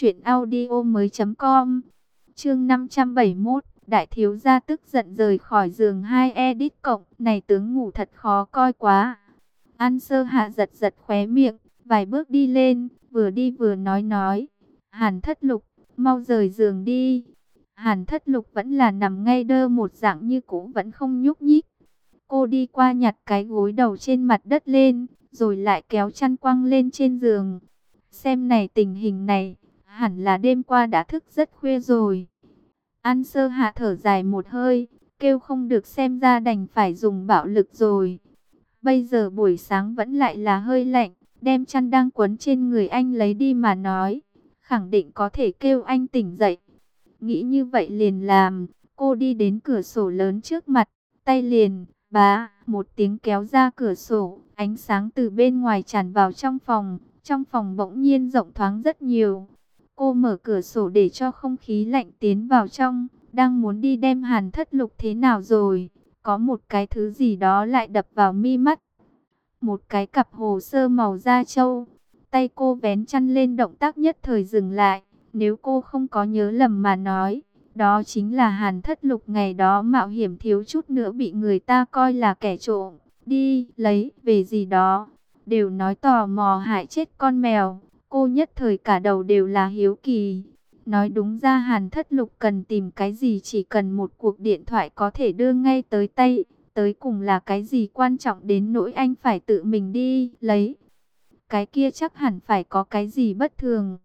truyệnaudiomoi.com. Chương 571, đại thiếu gia tức giận rời khỏi giường 2 edit cộng, này tướng ngủ thật khó coi quá. An Sơ Hạ giật giật khóe miệng, vài bước đi lên, vừa đi vừa nói, Hàn Thất Lục, mau rời giường đi. Hàn Thất Lục vẫn là nằm ngay đơ một dạng như cũ vẫn không nhúc nhích. Cô đi qua nhặt cái gối đầu trên mặt đất lên, rồi lại kéo chăn quăng lên trên giường. Xem này tình hình này, hẳn là đêm qua đã thức rất khuya rồi. An Sơ Hạ thở dài một hơi, kêu không được xem ra đành phải dùng bạo lực rồi. Bây giờ buổi sáng vẫn lại là hơi lạnh, đem chăn đang quấn trên người anh lấy đi mà nói, khẳng định có thể kêu anh tỉnh dậy. Nghĩ như vậy liền làm, cô đi đến cửa sổ lớn trước mặt, tay liền, bá, một tiếng kéo ra cửa sổ, ánh sáng từ bên ngoài tràn vào trong phòng bỗng nhiên rộng thoáng rất nhiều. Cô mở cửa sổ để cho không khí lạnh tiến vào trong, đang muốn đi đem Hàn Thất Lục thế nào rồi, có một cái thứ gì đó lại đập vào mi mắt. Một cái cặp hồ sơ màu da trâu. Tay cô vén chăn lên, động tác nhất thời dừng lại. Nếu cô không có nhớ lầm mà nói, đó chính là Hàn Thất Lục ngày đó mạo hiểm thiếu chút nữa bị người ta coi là kẻ trộm đi lấy về gì đó. Đều nói tò mò hại chết con mèo. Cô nhất thời cả đầu đều là hiếu kỳ. Nói đúng ra Hàn Thất Lục cần tìm cái gì chỉ cần một cuộc điện thoại có thể đưa ngay tới tay. Tới cùng là cái gì quan trọng đến nỗi anh phải tự mình đi lấy. Cái kia chắc hẳn phải có cái gì bất thường.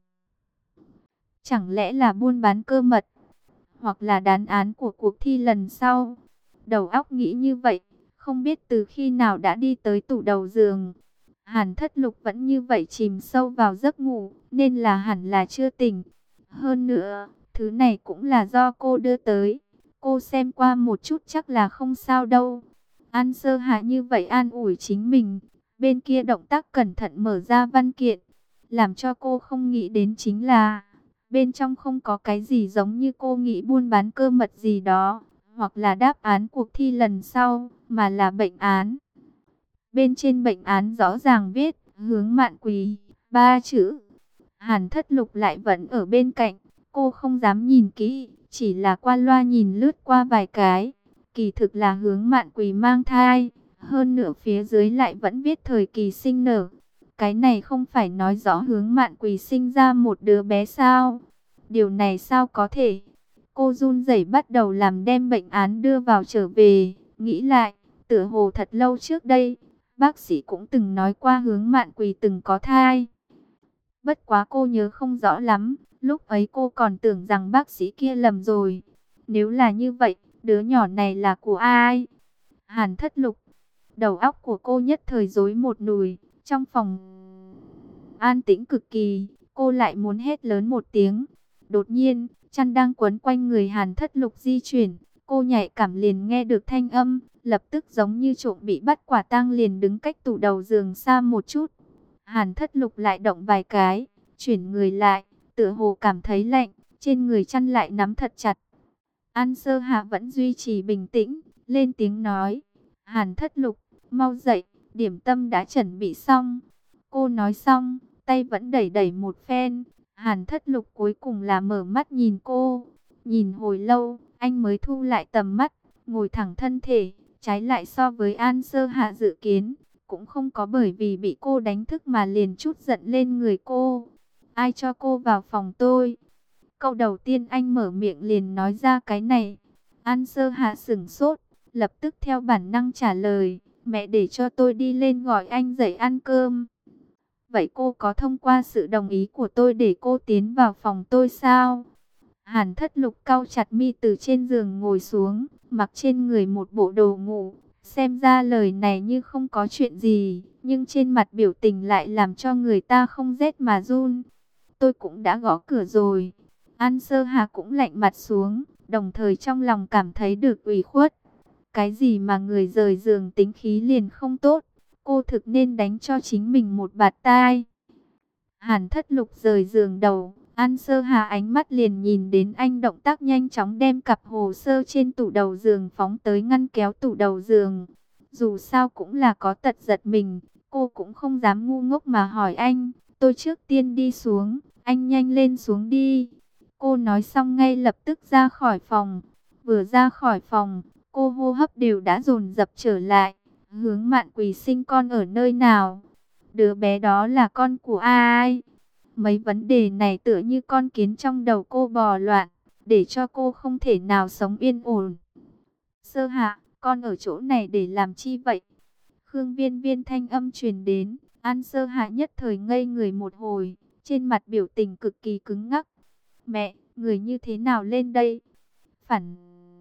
Chẳng lẽ là buôn bán cơ mật, hoặc là đán án của cuộc thi lần sau. Đầu óc nghĩ như vậy, không biết từ khi nào đã đi tới tủ đầu giường. Hàn Thất Lục vẫn như vậy chìm sâu vào giấc ngủ, nên là hẳn là chưa tỉnh. Hơn nữa, thứ này cũng là do cô đưa tới. Cô xem qua một chút chắc là không sao đâu. An Sơ Hạ như vậy an ủi chính mình. Bên kia động tác cẩn thận mở ra văn kiện. Làm cho cô không nghĩ đến chính là bên trong không có cái gì giống như cô nghĩ buôn bán cơ mật gì đó, hoặc là đáp án cuộc thi lần sau, mà là bệnh án. Bên trên bệnh án rõ ràng viết Hướng Mạn Quỳ, 3 chữ. Hàn Thất Lục lại vẫn ở bên cạnh, cô không dám nhìn kỹ, chỉ là qua loa nhìn lướt qua vài cái. Kỳ thực là Hướng Mạn Quỳ mang thai, hơn nữa phía dưới lại vẫn viết thời kỳ sinh nở. Cái này không phải nói rõ Hướng Mạn Quỳ sinh ra một đứa bé sao? Điều này sao có thể? Cô run rẩy bắt đầu làm đem bệnh án đưa vào trở về, nghĩ lại, tựa hồ thật lâu trước đây, bác sĩ cũng từng nói qua Hướng Mạn Quỳ từng có thai. Bất quá cô nhớ không rõ lắm, lúc ấy cô còn tưởng rằng bác sĩ kia lầm rồi. Nếu là như vậy, đứa nhỏ này là của ai? Hàn Thất Lục. Đầu óc của cô nhất thời rối một nùi. Trong phòng an tĩnh cực kỳ, cô lại muốn hét lớn một tiếng. Đột nhiên, chăn đang quấn quanh người Hàn Thất Lục di chuyển. Cô nhạy cảm liền nghe được thanh âm, lập tức giống như trộm bị bắt quả tang liền đứng cách tủ đầu giường xa một chút. Hàn Thất Lục lại động vài cái, chuyển người lại, tựa hồ cảm thấy lạnh, trên người chăn lại nắm thật chặt. An Sơ Hạ vẫn duy trì bình tĩnh, lên tiếng nói, Hàn Thất Lục, mau dậy, điểm tâm đã chuẩn bị xong. Cô nói xong, tay vẫn đẩy đẩy một phen. Hàn Thất Lục cuối cùng là mở mắt nhìn cô. Nhìn hồi lâu, anh mới thu lại tầm mắt, ngồi thẳng thân thể, trái lại so với An Sơ Hạ dự kiến. Cũng không có bởi vì bị cô đánh thức mà liền chút giận lên người cô. Ai cho cô vào phòng tôi? Câu đầu tiên anh mở miệng liền nói ra cái này. An Sơ Hạ sửng sốt, lập tức theo bản năng trả lời, mẹ để cho tôi đi lên gọi anh dậy ăn cơm. Vậy cô có thông qua sự đồng ý của tôi để cô tiến vào phòng tôi sao? Hàn Thất Lục cau chặt mi từ trên giường ngồi xuống, mặc trên người một bộ đồ ngủ. Xem ra lời này như không có chuyện gì, nhưng trên mặt biểu tình lại làm cho người ta không rét mà run. Tôi cũng đã gõ cửa rồi. An Sơ Hà cũng lạnh mặt xuống, đồng thời trong lòng cảm thấy được ủy khuất. Cái gì mà người rời giường tính khí liền không tốt, cô thực nên đánh cho chính mình một bạt tai. Hàn Thất Lục rời giường đầu, An Sơ Hà ánh mắt liền nhìn đến anh động tác nhanh chóng đem cặp hồ sơ trên tủ đầu giường phóng tới ngăn kéo tủ đầu giường. Dù sao cũng là có tật giật mình, cô cũng không dám ngu ngốc mà hỏi anh, tôi trước tiên đi xuống, anh nhanh lên xuống đi. Cô nói xong ngay lập tức ra khỏi phòng. Vừa ra khỏi phòng, cô hô hấp đều đã dồn dập trở lại. Hướng Mạn Quỳ sinh con ở nơi nào? Đứa bé đó là con của ai? Mấy vấn đề này tựa như con kiến trong đầu cô bò loạn, để cho cô không thể nào sống yên ổn. Sơ Hạ, con ở chỗ này để làm chi vậy? Khương Viên Viên thanh âm truyền đến, An Sơ Hạ nhất thời ngây người một hồi, trên mặt biểu tình cực kỳ cứng ngắc. Mẹ, người như thế nào lên đây? Phản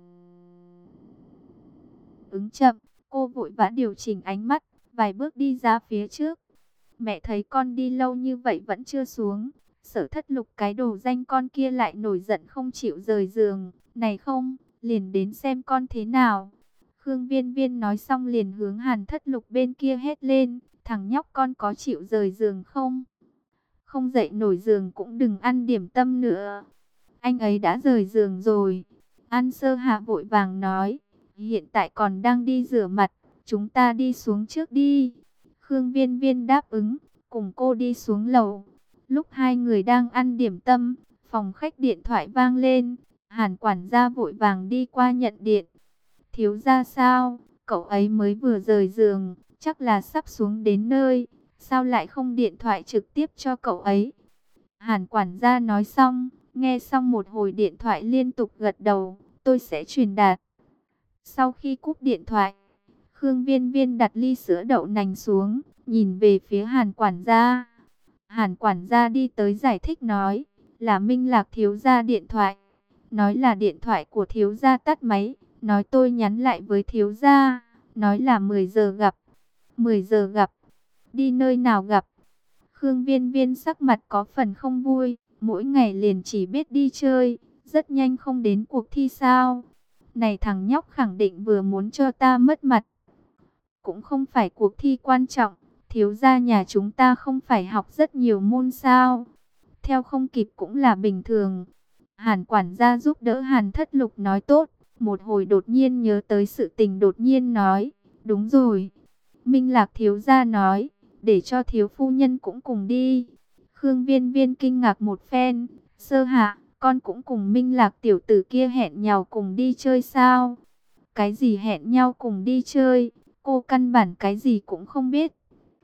ứng chậm, cô vội vã điều chỉnh ánh mắt, vài bước đi ra phía trước. Mẹ thấy con đi lâu như vậy vẫn chưa xuống. Sở Thất Lục cái đồ danh con kia lại nổi giận không chịu rời giường. Này không, liền đến xem con thế nào. Khương Viên Viên nói xong liền hướng Hàn Thất Lục bên kia hét lên. Thằng nhóc con có chịu rời giường không? Không dậy nổi giường cũng đừng ăn điểm tâm nữa. Anh ấy đã rời giường rồi. An Sơ Hạ vội vàng nói. hiện tại còn đang đi rửa mặt, chúng ta đi xuống trước đi. Khương Viên Viên đáp ứng, cùng cô đi xuống lầu. Lúc hai người đang ăn điểm tâm, phòng khách điện thoại vang lên. Hàn quản gia vội vàng đi qua nhận điện. Thiếu gia sao? Cậu ấy mới vừa rời giường, chắc là sắp xuống đến nơi. Sao lại không điện thoại trực tiếp cho cậu ấy? Hàn quản gia nói xong, nghe xong một hồi điện thoại liên tục gật đầu, tôi sẽ truyền đạt. Sau khi cúp điện thoại, Khương Viên Viên đặt ly sữa đậu nành xuống, nhìn về phía Hàn quản gia. Hàn quản gia đi tới giải thích nói, là Minh Lạc thiếu gia điện thoại. Nói là điện thoại của thiếu gia tắt máy, nói tôi nhắn lại với thiếu gia, nói là 10 giờ gặp. 10 giờ gặp, đi nơi nào gặp? Khương Viên Viên sắc mặt có phần không vui, mỗi ngày liền chỉ biết đi chơi, rất nhanh không đến cuộc thi sao? Này thằng nhóc khẳng định vừa muốn cho ta mất mặt. Cũng không phải cuộc thi quan trọng, thiếu gia nhà chúng ta không phải học rất nhiều môn sao? Theo không kịp cũng là bình thường. Hàn quản gia giúp đỡ Hàn Thất Lục nói tốt, một hồi đột nhiên nhớ tới sự tình đột nhiên nói, đúng rồi. Minh Lạc thiếu gia nói, để cho thiếu phu nhân cũng cùng đi. Khương Viên Viên kinh ngạc một phen, sơ hạ, con cũng cùng Minh Lạc tiểu tử kia hẹn nhau cùng đi chơi sao? Cái gì hẹn nhau cùng đi chơi, cô căn bản cái gì cũng không biết.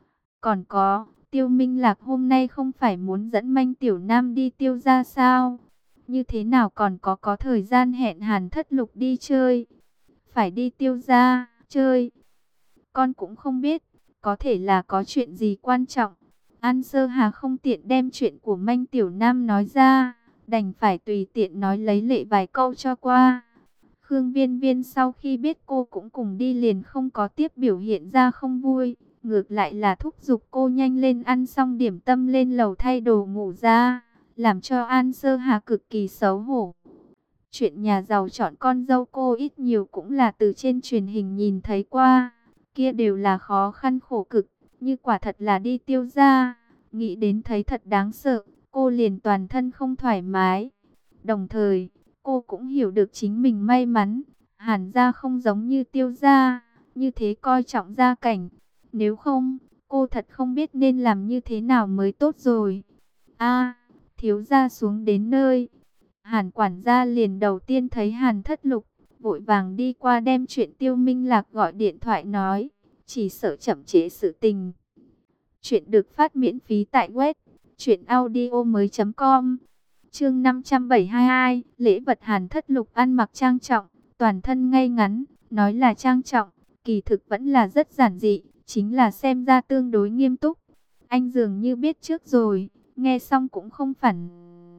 Còn có, Tiêu Minh Lạc hôm nay không phải muốn dẫn Manh Tiểu Nam đi Tiêu gia sao? Như thế nào còn có thời gian hẹn Hàn Thất Lục đi chơi? Phải đi Tiêu gia chơi? Con cũng không biết, có thể là có chuyện gì quan trọng. An Sơ Hà không tiện đem chuyện của Manh Tiểu Nam nói ra, đành phải tùy tiện nói lấy lệ vài câu cho qua. Khương Viên Viên sau khi biết cô cũng cùng đi liền không có tiếp biểu hiện ra không vui, ngược lại là thúc giục cô nhanh lên ăn xong điểm tâm lên lầu thay đồ ngủ ra, làm cho An Sơ Hà cực kỳ xấu hổ. Chuyện nhà giàu chọn con dâu cô ít nhiều cũng là từ trên truyền hình nhìn thấy qua, kia đều là khó khăn khổ cực, như quả thật là đi Tiêu gia, nghĩ đến thấy thật đáng sợ, cô liền toàn thân không thoải mái. Đồng thời, cô cũng hiểu được chính mình may mắn, Hàn gia không giống như Tiêu gia, như thế coi trọng gia cảnh. Nếu không, cô thật không biết nên làm như thế nào mới tốt rồi. A, thiếu gia xuống đến nơi. Hàn quản gia liền đầu tiên thấy Hàn Thất Lục, vội vàng đi qua đem chuyện Tiêu Minh Lạc gọi điện thoại nói, chỉ sợ chậm trễ sự tình. Chuyện được phát miễn phí tại web truyệnaudiomoi.com. Chương 572, lễ vật Hàn Thất Lục ăn mặc trang trọng, toàn thân ngay ngắn, nói là trang trọng, kỳ thực vẫn là rất giản dị, chính là xem ra tương đối nghiêm túc. Anh dường như biết trước rồi, nghe xong cũng không phản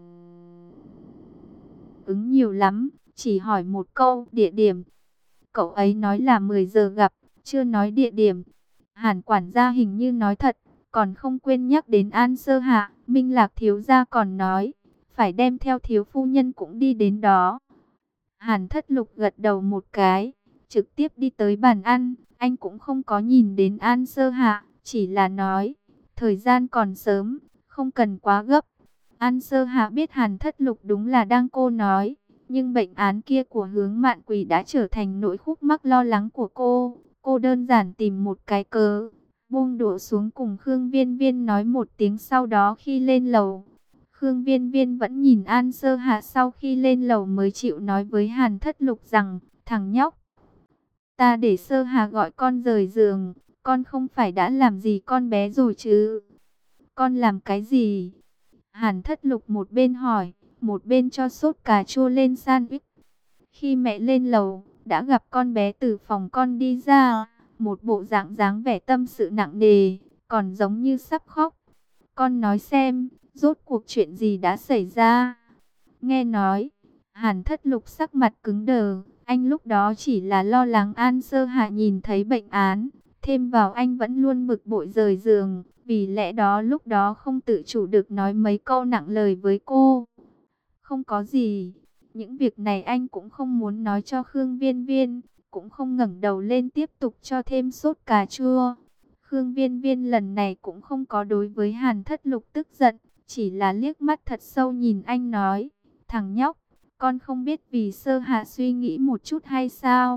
ứng nhiều lắm, chỉ hỏi một câu, địa điểm. Cậu ấy nói là 10 giờ gặp, chưa nói địa điểm. Hàn quản gia hình như nói thật, còn không quên nhắc đến An Sơ Hạ, Minh Lạc thiếu gia còn nói, phải đem theo thiếu phu nhân cũng đi đến đó. Hàn Thất Lục gật đầu một cái, trực tiếp đi tới bàn ăn, anh cũng không có nhìn đến An Sơ Hạ, chỉ là nói, thời gian còn sớm, không cần quá gấp. An Sơ Hạ biết Hàn Thất Lục đúng là đang cô nói, nhưng bệnh án kia của Hướng Mạn Quỳ đã trở thành nỗi khúc mắc lo lắng của cô. Cô đơn giản tìm một cái cớ, buông đũa xuống cùng Khương Viên Viên nói một tiếng, sau đó khi lên lầu. Khương Viên Viên vẫn nhìn An Sơ Hạ, sau khi lên lầu mới chịu nói với Hàn Thất Lục rằng, thằng nhóc, ta để Sơ Hà gọi con rời giường, con không phải đã làm gì con bé rồi chứ? Con làm cái gì? Hàn Thất Lục một bên hỏi, một bên cho sốt cà chua lên sandwich. Khi mẹ lên lầu, đã gặp con bé từ phòng con đi ra, một bộ dạng dáng vẻ tâm sự nặng nề, còn giống như sắp khóc. Con nói xem, rốt cuộc chuyện gì đã xảy ra? Nghe nói, Hàn Thất Lục sắc mặt cứng đờ, anh lúc đó chỉ là lo lắng An Sơ Hạ nhìn thấy bệnh án, thêm vào anh vẫn luôn bực bội rời giường, vì lẽ đó lúc đó không tự chủ được nói mấy câu nặng lời với cô. Không có gì, những việc này anh cũng không muốn nói cho Khương Viên Viên, cũng không ngẩng đầu lên tiếp tục cho thêm sốt cà chua. Khương Viên Viên lần này cũng không có đối với Hàn Thất Lục tức giận, chỉ là liếc mắt thật sâu nhìn anh nói, thằng nhóc, con không biết vì Sơ Hạ suy nghĩ một chút hay sao?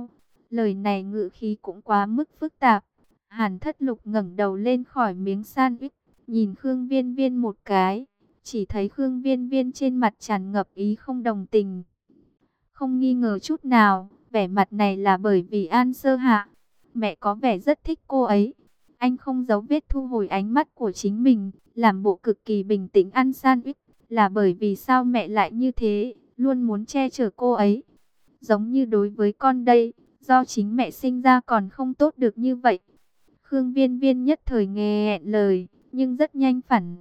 Lời này ngữ khí cũng quá mức phức tạp. Hàn Thất Lục ngẩng đầu lên khỏi miếng sandwich, nhìn Khương Viên Viên một cái, chỉ thấy Khương Viên Viên trên mặt tràn ngập ý không đồng tình. Không nghi ngờ chút nào, vẻ mặt này là bởi vì An Sơ Hạ. Mẹ có vẻ rất thích cô ấy. Anh không giấu vết thu hồi ánh mắt của chính mình, làm bộ cực kỳ bình tĩnh ăn sandwich. Là bởi vì sao mẹ lại như thế, luôn muốn che chở cô ấy. Giống như đối với con đây, do chính mẹ sinh ra còn không tốt được như vậy. Khương Viên Viên nhất thời nghẹn lời, nhưng rất nhanh phản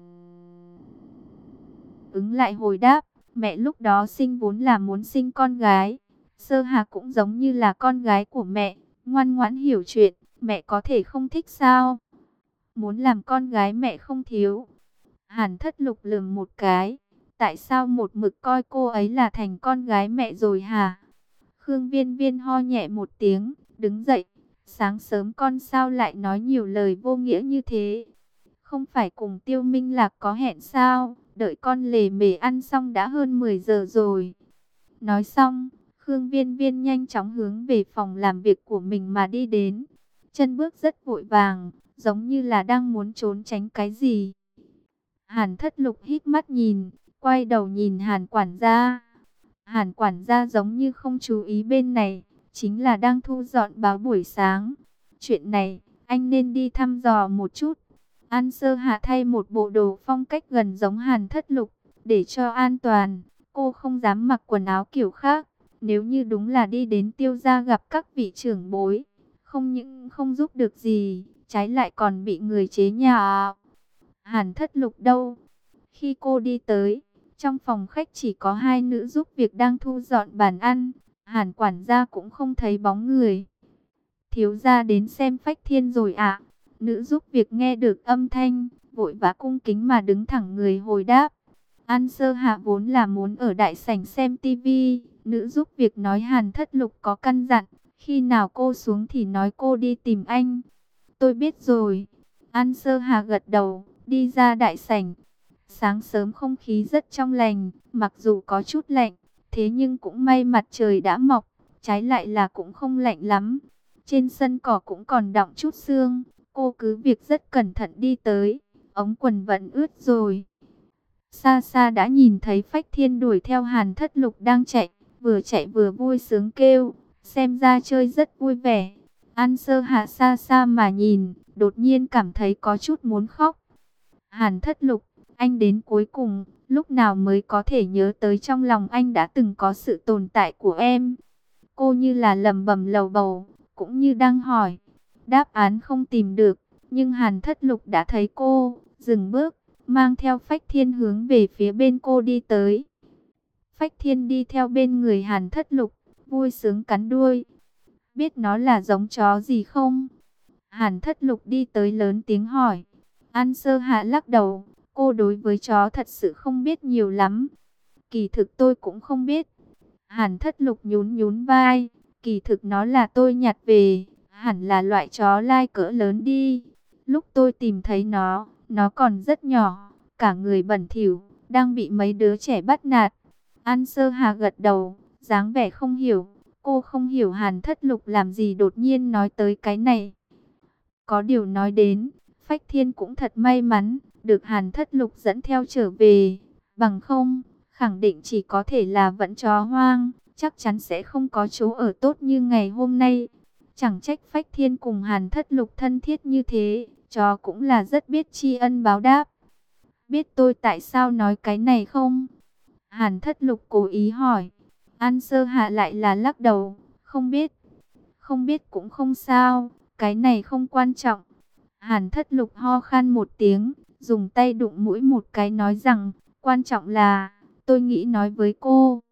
ứng lại hồi đáp. Mẹ lúc đó sinh vốn là muốn sinh con gái. Sơ Hà cũng giống như là con gái của mẹ, ngoan ngoãn hiểu chuyện, mẹ có thể không thích sao? Muốn làm con gái mẹ không thiếu. Hàn Thất Lục lườm một cái, tại sao một mực coi cô ấy là thành con gái mẹ rồi hả? Khương Viên Viên ho nhẹ một tiếng, đứng dậy. Sáng sớm con sao lại nói nhiều lời vô nghĩa như thế? Không phải cùng Tiêu Minh Lạc có hẹn sao? Đợi con lề mề ăn xong đã hơn 10 giờ rồi. Nói xong, Khương Viên Viên nhanh chóng hướng về phòng làm việc của mình mà đi đến. Chân bước rất vội vàng, giống như là đang muốn trốn tránh cái gì. Hàn Thất Lục hít mắt nhìn, quay đầu nhìn Hàn quản gia. Hàn quản gia giống như không chú ý bên này, chính là đang thu dọn báo buổi sáng. Chuyện này, anh nên đi thăm dò một chút. An Sơ Hạ thay một bộ đồ phong cách gần giống Hàn Thất Lục, để cho an toàn. Cô không dám mặc quần áo kiểu khác. Nếu như đúng là đi đến Tiêu gia gặp các vị trưởng bối, không những không giúp được gì, trái lại còn bị người chế nhạo. Hàn Thất Lục đâu? Khi cô đi tới, trong phòng khách chỉ có hai nữ giúp việc đang thu dọn bàn ăn. Hàn quản gia cũng không thấy bóng người. Thiếu gia đến xem Phách Thiên rồi ạ. Nữ giúp việc nghe được âm thanh, vội vã cung kính mà đứng thẳng người hồi đáp. An Sơ Hạ vốn là muốn ở đại sảnh xem tivi. Nữ giúp việc nói Hàn Thất Lục có căn dặn, khi nào cô xuống thì nói cô đi tìm anh. Tôi biết rồi. An Sơ Hạ gật đầu, đi ra đại sảnh. Sáng sớm không khí rất trong lành, mặc dù có chút lạnh, thế nhưng cũng may mặt trời đã mọc, trái lại là cũng không lạnh lắm. Trên sân cỏ cũng còn đọng chút sương, cô cứ việc rất cẩn thận đi tới, ống quần vẫn ướt rồi. Xa xa đã nhìn thấy Phách Thiên đuổi theo Hàn Thất Lục đang chạy vừa vui sướng kêu, xem ra chơi rất vui vẻ. An Sơ Hạ xa xa mà nhìn, đột nhiên cảm thấy có chút muốn khóc. Hàn Thất Lục, anh đến cuối cùng, lúc nào mới có thể nhớ tới trong lòng anh đã từng có sự tồn tại của em. Cô như là lẩm bẩm lầu bầu, cũng như đang hỏi. Đáp án không tìm được, nhưng Hàn Thất Lục đã thấy cô, dừng bước, mang theo Phách Thiên hướng về phía bên cô đi tới. Phách Thiên đi theo bên người Hàn Thất Lục, vui sướng cắn đuôi. Biết nó là giống chó gì không? Hàn Thất Lục đi tới lớn tiếng hỏi. An Sơ Hạ lắc đầu, cô đối với chó thật sự không biết nhiều lắm. Kỳ thực tôi cũng không biết. Hàn Thất Lục nhún nhún vai, kỳ thực nó là tôi nhặt về, hẳn là loại chó lai cỡ lớn đi. Lúc tôi tìm thấy nó còn rất nhỏ, cả người bẩn thỉu, đang bị mấy đứa trẻ bắt nạt. An Sơ Hà gật đầu, dáng vẻ không hiểu. Cô không hiểu Hàn Thất Lục làm gì đột nhiên nói tới cái này. Có điều nói đến, Phách Thiên cũng thật may mắn, được Hàn Thất Lục dẫn theo trở về. Bằng không, khẳng định chỉ có thể là vẫn chó hoang, chắc chắn sẽ không có chỗ ở tốt như ngày hôm nay. Chẳng trách Phách Thiên cùng Hàn Thất Lục thân thiết như thế, chó cũng là rất biết tri ân báo đáp. Biết tôi tại sao nói cái này không? Hàn Thất Lục cố ý hỏi. An Sơ Hạ lại là lắc đầu, không biết. Không biết cũng không sao, cái này không quan trọng. Hàn Thất Lục ho khan một tiếng, dùng tay đụng mũi một cái nói rằng, quan trọng là, tôi nghĩ nói với cô.